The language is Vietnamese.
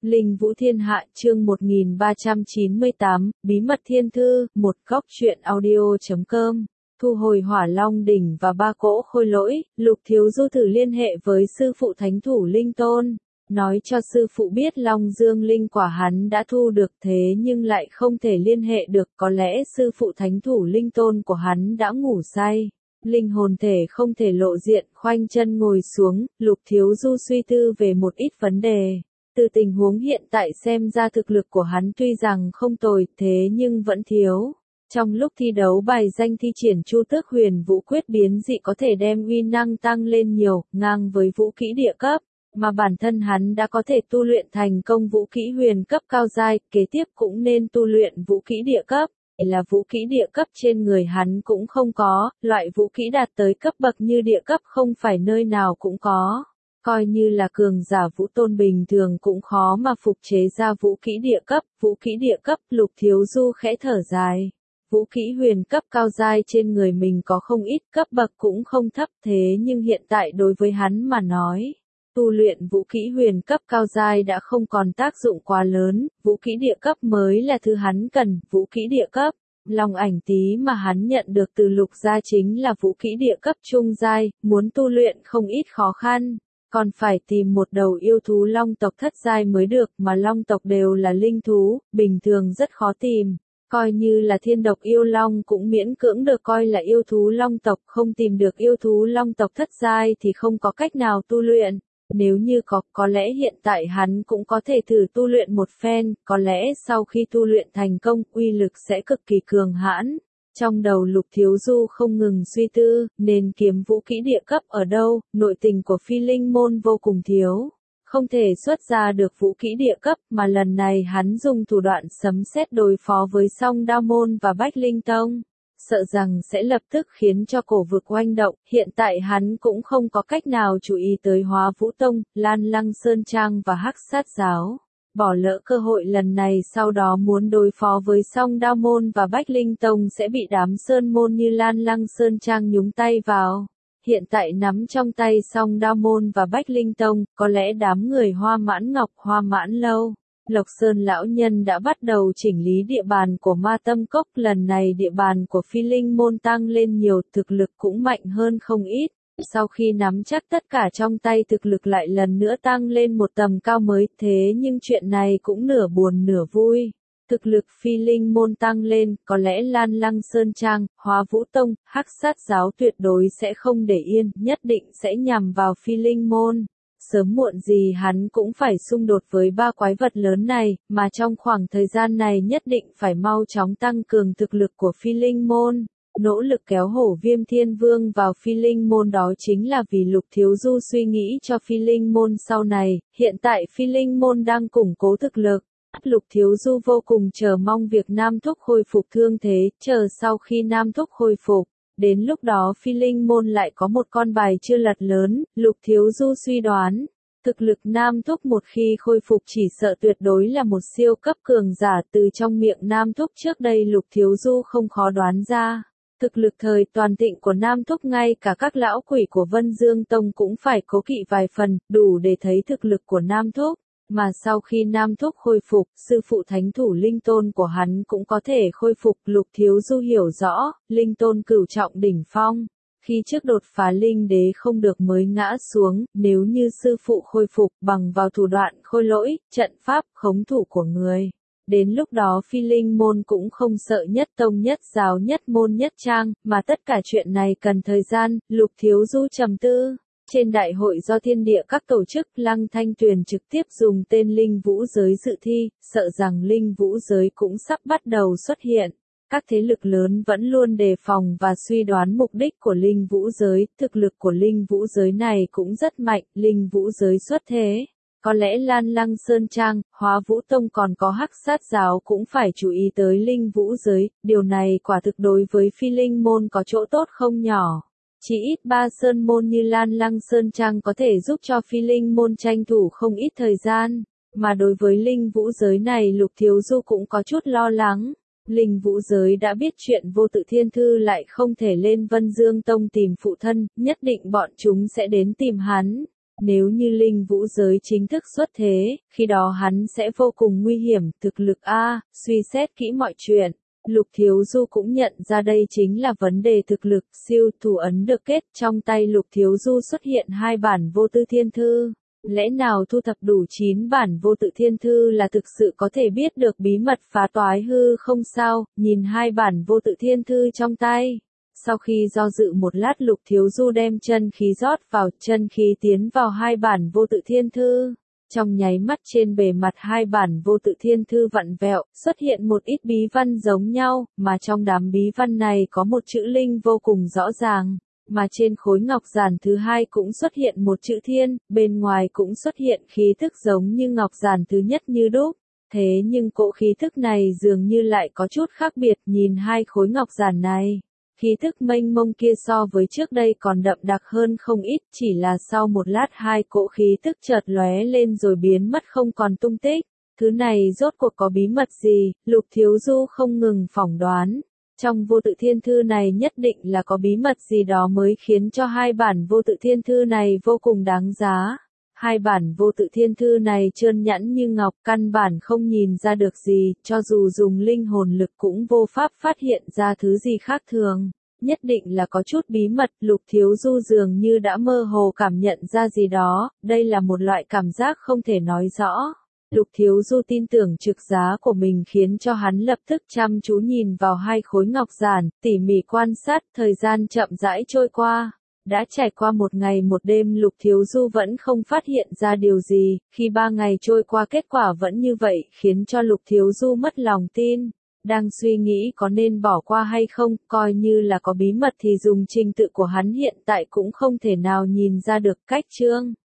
Linh Vũ Thiên Hạ chương 1398, Bí mật Thiên Thư, một góc truyện audio.com. Thu hồi Hỏa Long đỉnh và ba cỗ khôi lỗi, Lục Thiếu Du thử liên hệ với sư phụ Thánh Thủ Linh Tôn, nói cho sư phụ biết Long Dương Linh quả hắn đã thu được, thế nhưng lại không thể liên hệ được, có lẽ sư phụ Thánh Thủ Linh Tôn của hắn đã ngủ say. Linh hồn thể không thể lộ diện, khoanh chân ngồi xuống, Lục Thiếu Du suy tư về một ít vấn đề. Từ tình huống hiện tại xem ra thực lực của hắn tuy rằng không tồi, thế nhưng vẫn thiếu. Trong lúc thi đấu bài danh thi triển Chu Tước Huyền Vũ Quyết biến dị có thể đem uy năng tăng lên nhiều, ngang với vũ kỹ địa cấp, mà bản thân hắn đã có thể tu luyện thành công vũ kỹ huyền cấp cao giai, kế tiếp cũng nên tu luyện vũ kỹ địa cấp. Là vũ kỹ địa cấp trên người hắn cũng không có, loại vũ kỹ đạt tới cấp bậc như địa cấp không phải nơi nào cũng có. Coi như là cường giả vũ tôn bình thường cũng khó mà phục chế ra vũ kỹ địa cấp, Lục Thiếu Du khẽ thở dài. Vũ kỹ huyền cấp cao giai trên người mình có không ít, cấp bậc cũng không thấp, thế nhưng hiện tại đối với hắn mà nói, tu luyện vũ kỹ huyền cấp cao giai đã không còn tác dụng quá lớn, vũ kỹ địa cấp mới là thứ hắn cần, vũ kỹ địa cấp. Long ảnh tí mà hắn nhận được từ Lục gia chính là vũ kỹ địa cấp trung giai, muốn tu luyện không ít khó khăn. Còn phải tìm một đầu yêu thú long tộc thất giai mới được, mà long tộc đều là linh thú, bình thường rất khó tìm. Coi như là thiên độc yêu long cũng miễn cưỡng được coi là yêu thú long tộc, không tìm được yêu thú long tộc thất giai thì không có cách nào tu luyện. Nếu như có lẽ hiện tại hắn cũng có thể thử tu luyện một phen, có lẽ sau khi tu luyện thành công, uy lực sẽ cực kỳ cường hãn. Trong đầu Lục Thiếu Du không ngừng suy tư, nên kiếm vũ kỹ địa cấp ở đâu, nội tình của Phi Linh môn vô cùng thiếu. Không thể xuất ra được vũ kỹ địa cấp, mà lần này hắn dùng thủ đoạn sấm sét đối phó với Song Đao môn và Bách Linh tông. Sợ rằng sẽ lập tức khiến cho cổ vực oanh động, hiện tại hắn cũng không có cách nào chú ý tới Hóa Vũ Tông, Lan Lăng Sơn Trang và Hắc Sát Giáo. Bỏ lỡ cơ hội lần này sau đó muốn đối phó với Song Đao môn và Bách Linh tông sẽ bị đám sơn môn như Lan Lăng Sơn Trang nhúng tay vào. Hiện tại nắm trong tay Song Đao môn và Bách Linh tông, có lẽ đám người Hoa Mãn Ngọc, Hoa Mãn Lâu, Lộc Sơn lão nhân đã bắt đầu chỉnh lý địa bàn của Ma Tâm Cốc, lần này địa bàn của Phi Linh môn tăng lên nhiều, thực lực cũng mạnh hơn không ít. Sau khi nắm chắc tất cả trong tay, thực lực lại lần nữa tăng lên một tầm cao mới, thế nhưng chuyện này cũng nửa buồn nửa vui. Thực lực Phi Linh môn tăng lên, có lẽ Lan Lăng Sơn Trang, Hóa Vũ Tông, Hắc Sát Giáo tuyệt đối sẽ không để yên, nhất định sẽ nhằm vào Phi Linh môn. Sớm muộn gì hắn cũng phải xung đột với ba quái vật lớn này, mà trong khoảng thời gian này nhất định phải mau chóng tăng cường thực lực của Phi Linh môn. Nỗ lực kéo Hổ Viêm Thiên Vương vào Phi Linh môn, đó chính là vì Lục Thiếu Du suy nghĩ cho Phi Linh môn sau này, hiện tại Phi Linh môn đang củng cố thực lực. Lục Thiếu Du vô cùng chờ mong việc Nam Thúc khôi phục thương thế, chờ sau khi Nam Thúc khôi phục. Đến lúc đó Phi Linh môn lại có một con bài chưa lật lớn, Lục Thiếu Du suy đoán. Thực lực Nam Thúc một khi khôi phục chỉ sợ tuyệt đối là một siêu cấp cường giả, từ trong miệng Nam Thúc trước đây Lục Thiếu Du không khó đoán ra. Thực lực thời toàn thịnh của Nam Thúc ngay cả các lão quỷ của Vân Dương Tông cũng phải cố kỵ vài phần, đủ để thấy thực lực của Nam Thúc. Mà sau khi Nam Thúc khôi phục, sư phụ Thánh Thủ Linh Tôn của hắn cũng có thể khôi phục. Lục Thiếu Du hiểu rõ, Linh Tôn cửu trọng đỉnh phong. Khi trước đột phá Linh Đế không được mới ngã xuống, nếu như sư phụ khôi phục bằng vào thủ đoạn khôi lỗi, trận pháp, khống thủ của người. Đến lúc đó Phi Linh môn cũng không sợ nhất tông nhất giáo nhất môn nhất trang, mà tất cả chuyện này cần thời gian. Lục Thiếu Du trầm tư. Trên đại hội do thiên địa các tổ chức, Lăng Thanh Tuyền trực tiếp dùng tên Linh Vũ Giới dự thi, sợ rằng Linh Vũ Giới cũng sắp bắt đầu xuất hiện. Các thế lực lớn vẫn luôn đề phòng và suy đoán mục đích của Linh Vũ Giới, thực lực của Linh Vũ Giới này cũng rất mạnh, Linh Vũ Giới xuất thế. Có lẽ Lan Lăng Sơn Trang, Hóa Vũ Tông còn có Hắc Sát Giáo cũng phải chú ý tới Linh Vũ Giới, điều này quả thực đối với Phi Linh môn có chỗ tốt không nhỏ. Chỉ ít ba sơn môn như Lan Lăng Sơn Trang có thể giúp cho Phi Linh môn tranh thủ không ít thời gian, mà đối với Linh Vũ Giới này Lục Thiếu Du cũng có chút lo lắng. Linh Vũ Giới đã biết chuyện Vô Tự Thiên Thư lại không thể lên Vân Dương Tông tìm phụ thân, nhất định bọn chúng sẽ đến tìm hắn. Nếu như linh vũ giới chính thức xuất thế, khi đó hắn sẽ vô cùng nguy hiểm, thực lực A, suy xét kỹ mọi chuyện. Lục Thiếu Du cũng nhận ra đây chính là vấn đề thực lực, siêu thủ ấn được kết trong tay Lục Thiếu Du xuất hiện 2 bản vô tự thiên thư. Lẽ nào thu thập đủ 9 bản vô tự thiên thư là thực sự có thể biết được bí mật phá toái hư không sao, nhìn 2 bản vô tự thiên thư trong tay. Sau khi do dự một lát Lục Thiếu Du đem chân khí rót vào, chân khí tiến vào 2 bản vô tự thiên thư. Trong nháy mắt trên bề mặt 2 bản vô tự thiên thư vặn vẹo, xuất hiện một ít bí văn giống nhau, mà trong đám bí văn này có một chữ linh vô cùng rõ ràng. Mà trên khối ngọc giản thứ 2 cũng xuất hiện một chữ thiên, bên ngoài cũng xuất hiện khí thức giống như ngọc giản thứ nhất như đúc. Thế nhưng cỗ khí thức này dường như lại có chút khác biệt, nhìn 2 khối ngọc giản này. Khí thức mênh mông kia so với trước đây còn đậm đặc hơn không ít, chỉ là sau một lát 2 cỗ khí thức chợt lóe lên rồi biến mất không còn tung tích. Thứ này rốt cuộc có bí mật gì, Lục Thiếu Du không ngừng phỏng đoán. Trong vô tự thiên thư này nhất định là có bí mật gì đó mới khiến cho 2 bản vô tự thiên thư này vô cùng đáng giá. 2 bản vô tự thiên thư này trơn nhẵn như ngọc, căn bản không nhìn ra được gì, cho dù dùng linh hồn lực cũng vô pháp phát hiện ra thứ gì khác thường. Nhất định là có chút bí mật, Lục Thiếu Du dường như đã mơ hồ cảm nhận ra gì đó, đây là một loại cảm giác không thể nói rõ. Lục Thiếu Du tin tưởng trực giá của mình khiến cho hắn lập tức chăm chú nhìn vào 2 khối ngọc giản, tỉ mỉ quan sát, thời gian chậm rãi trôi qua. Đã trải qua 1 ngày 1 đêm Lục Thiếu Du vẫn không phát hiện ra điều gì, khi 3 ngày trôi qua kết quả vẫn như vậy khiến cho Lục Thiếu Du mất lòng tin. Đang suy nghĩ có nên bỏ qua hay không, coi như là có bí mật thì dùng trình tự của hắn hiện tại cũng không thể nào nhìn ra được cách chương.